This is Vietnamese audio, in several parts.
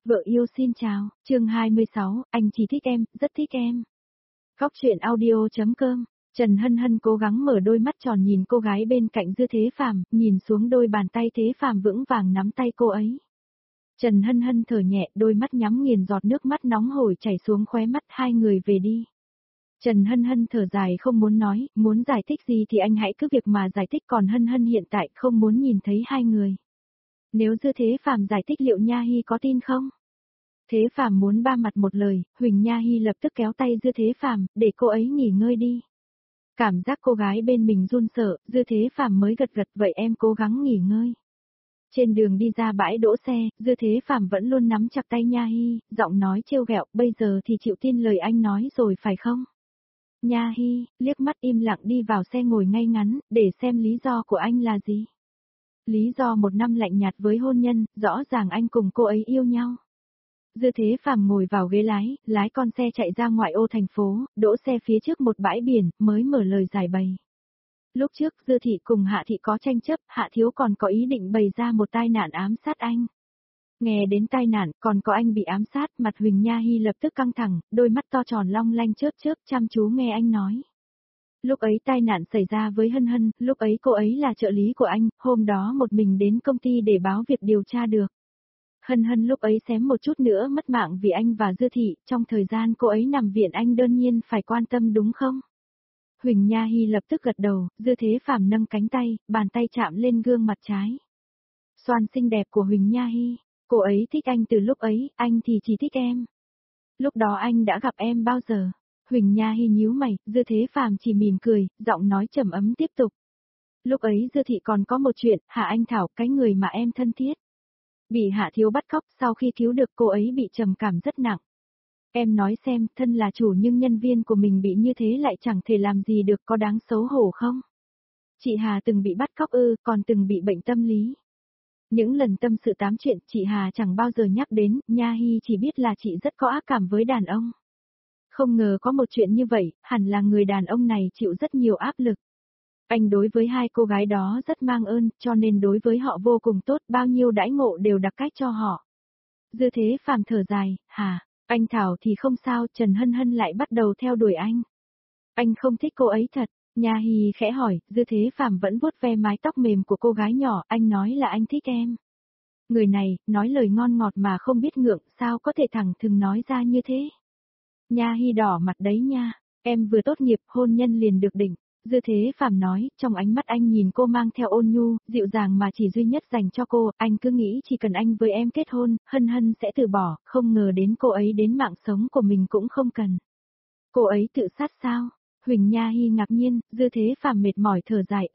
Vợ yêu xin chào, chương 26, anh chỉ thích em, rất thích em. Góc truyện audio.com. Trần Hân Hân cố gắng mở đôi mắt tròn nhìn cô gái bên cạnh Dư Thế Phàm, nhìn xuống đôi bàn tay Thế Phàm vững vàng nắm tay cô ấy. Trần Hân Hân thở nhẹ, đôi mắt nhắm nghiền, giọt nước mắt nóng hổi chảy xuống khóe mắt. Hai người về đi. Trần Hân Hân thở dài không muốn nói, muốn giải thích gì thì anh hãy cứ việc mà giải thích, còn Hân Hân hiện tại không muốn nhìn thấy hai người. Nếu Dư Thế Phàm giải thích liệu Nha Hy có tin không? Thế Phàm muốn ba mặt một lời, Huỳnh Nha Hy lập tức kéo tay Dư Thế Phàm, để cô ấy nghỉ ngơi đi. Cảm giác cô gái bên mình run sợ, Dư Thế Phàm mới gật gật, vậy em cố gắng nghỉ ngơi. Trên đường đi ra bãi đỗ xe, Dư Thế Phàm vẫn luôn nắm chặt tay Nha Hy, giọng nói trêu ghẹo, bây giờ thì chịu tin lời anh nói rồi phải không? Nha Hy liếc mắt im lặng đi vào xe ngồi ngay ngắn, để xem lý do của anh là gì. Lý do 1 năm lạnh nhạt với hôn nhân, rõ ràng anh cùng cô ấy yêu nhau. Dư Thế Phàm ngồi vào ghế lái con xe chạy ra ngoại ô thành phố, đỗ xe phía trước một bãi biển, mới mở lời giải bày. Lúc trước Dư Thị cùng Hạ Thị có tranh chấp, Hạ Thiếu còn có ý định bày ra một tai nạn ám sát anh. Nghe đến tai nạn, còn có anh bị ám sát, mặt Huỳnh Nha Hy lập tức căng thẳng, đôi mắt to tròn long lanh chớp chớp chăm chú nghe anh nói. Lúc ấy tai nạn xảy ra với Hân Hân, lúc ấy cô ấy là trợ lý của anh, hôm đó một mình đến công ty để báo việc điều tra được. Hân Hân lúc ấy xém một chút nữa mất mạng vì anh và Dư Thị, trong thời gian cô ấy nằm viện anh đương nhiên phải quan tâm đúng không? Huỳnh Nha Hy lập tức gật đầu, Dư Thế Phàm nâng cánh tay, bàn tay chạm lên gương mặt trái. Xoan xinh đẹp của Huỳnh Nha Hy, cô ấy thích anh từ lúc ấy, anh thì chỉ thích em. Lúc đó anh đã gặp em bao giờ? Huỳnh Nha Hy nhíu mày, Dư Thế Phàm chỉ mỉm cười, giọng nói trầm ấm tiếp tục. Lúc ấy Dư Thị còn có một chuyện, Hạ Anh Thảo, cái người mà em thân thiết. Bị Hạ Thiếu bắt cóc, sau khi cứu được cô ấy bị trầm cảm rất nặng. Em nói xem, thân là chủ nhưng nhân viên của mình bị như thế lại chẳng thể làm gì được, có đáng xấu hổ không? Chị Hà từng bị bắt cóc còn từng bị bệnh tâm lý. Những lần tâm sự tám chuyện, chị Hà chẳng bao giờ nhắc đến, Nha Hy chỉ biết là chị rất có ác cảm với đàn ông. Không ngờ có một chuyện như vậy, hẳn là người đàn ông này chịu rất nhiều áp lực. Anh đối với hai cô gái đó rất mang ơn, cho nên đối với họ vô cùng tốt, bao nhiêu đãi ngộ đều đặc cách cho họ. Dư Thế Phàm thở dài, hả, anh Thảo thì không sao, Trần Hân Hân lại bắt đầu theo đuổi anh. Anh không thích cô ấy thật, Nha Hy khẽ hỏi, Dư Thế Phàm vẫn vuốt ve mái tóc mềm của cô gái nhỏ, anh nói là anh thích em. Người này, nói lời ngon ngọt mà không biết ngượng, sao có thể thẳng thừng nói ra như thế. Nha Hy đỏ mặt đấy nha, em vừa tốt nghiệp, hôn nhân liền được định. Dư Thế Phàm nói, trong ánh mắt anh nhìn cô mang theo ôn nhu, dịu dàng mà chỉ duy nhất dành cho cô, anh cứ nghĩ chỉ cần anh với em kết hôn, Hân Hân sẽ từ bỏ, không ngờ đến cô ấy đến mạng sống của mình cũng không cần. Cô ấy tự sát sao? Huỳnh Nha Hy ngạc nhiên, Dư Thế Phàm mệt mỏi thở dài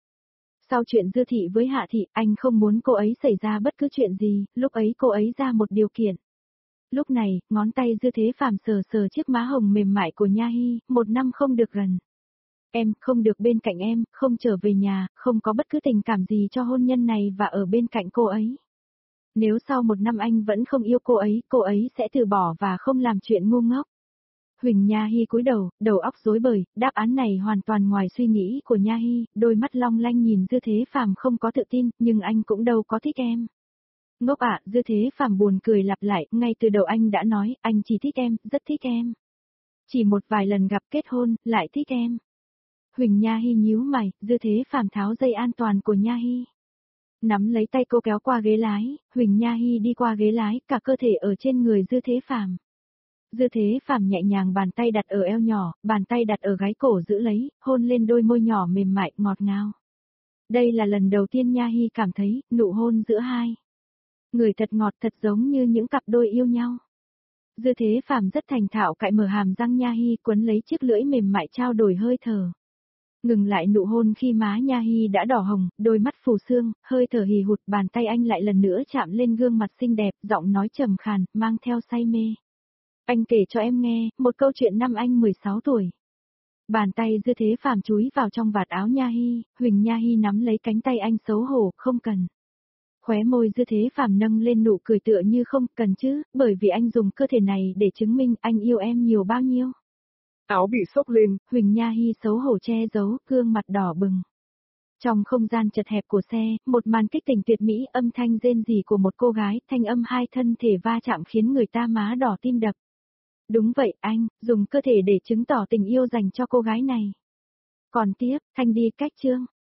Sau chuyện Dư Thị với Hạ Thị, anh không muốn cô ấy xảy ra bất cứ chuyện gì, lúc ấy cô ấy ra một điều kiện. Lúc này, ngón tay Dư Thế Phàm sờ sờ chiếc má hồng mềm mại của Nha Hy, 1 năm không được gần. Em, không được bên cạnh em, không trở về nhà, không có bất cứ tình cảm gì cho hôn nhân này và ở bên cạnh cô ấy. Nếu sau 1 năm anh vẫn không yêu cô ấy sẽ từ bỏ và không làm chuyện ngu ngốc. Huỳnh Nha Hy cúi đầu, đầu óc rối bời, đáp án này hoàn toàn ngoài suy nghĩ của Nha Hy, đôi mắt long lanh nhìn Dư Thế Phàm không có tự tin, nhưng anh cũng đâu có thích em. Ngốc ạ, Dư Thế Phàm buồn cười lặp lại, ngay từ đầu anh đã nói, anh chỉ thích em, rất thích em. Chỉ một vài lần gặp kết hôn, lại thích em. Huỳnh Nha Hy nhíu mày, Dư Thế Phàm tháo dây an toàn của Nha Hy. Nắm lấy tay cô kéo qua ghế lái, Huỳnh Nha Hy đi qua ghế lái, cả cơ thể ở trên người Dư Thế Phàm. Dư Thế Phàm nhẹ nhàng bàn tay đặt ở eo nhỏ, bàn tay đặt ở gáy cổ giữ lấy, hôn lên đôi môi nhỏ mềm mại, ngọt ngào. Đây là lần đầu tiên Nha Hy cảm thấy, nụ hôn giữa hai người thật ngọt, thật giống như những cặp đôi yêu nhau. Dư Thế Phàm rất thành thạo cạy mở hàm răng Nha Hy, quấn lấy chiếc lưỡi mềm mại trao đổi hơi thở. Ngừng lại nụ hôn khi má Nha Hy đã đỏ hồng, đôi mắt phù sương, hơi thở hì hụt, bàn tay anh lại lần nữa chạm lên gương mặt xinh đẹp, giọng nói trầm khàn, mang theo say mê. Anh kể cho em nghe, một câu chuyện năm anh 16 tuổi. Bàn tay Dư Thế Phàm chúi vào trong vạt áo Nha Hy, Huỳnh Nha Hy nắm lấy cánh tay anh xấu hổ, không cần. Khóe môi Dư Thế Phàm nâng lên nụ cười tựa như không cần chứ, bởi vì anh dùng cơ thể này để chứng minh anh yêu em nhiều bao nhiêu. Áo bị xốc lên, Huỳnh Nha Hy xấu hổ che giấu, gương mặt đỏ bừng. Trong không gian chật hẹp của xe, một màn kích tình tuyệt mỹ, âm thanh rên rỉ của một cô gái, thanh âm hai thân thể va chạm khiến người ta má đỏ tim đập. Đúng vậy anh, dùng cơ thể để chứng tỏ tình yêu dành cho cô gái này. Còn tiếp, Thanh đi cách chương.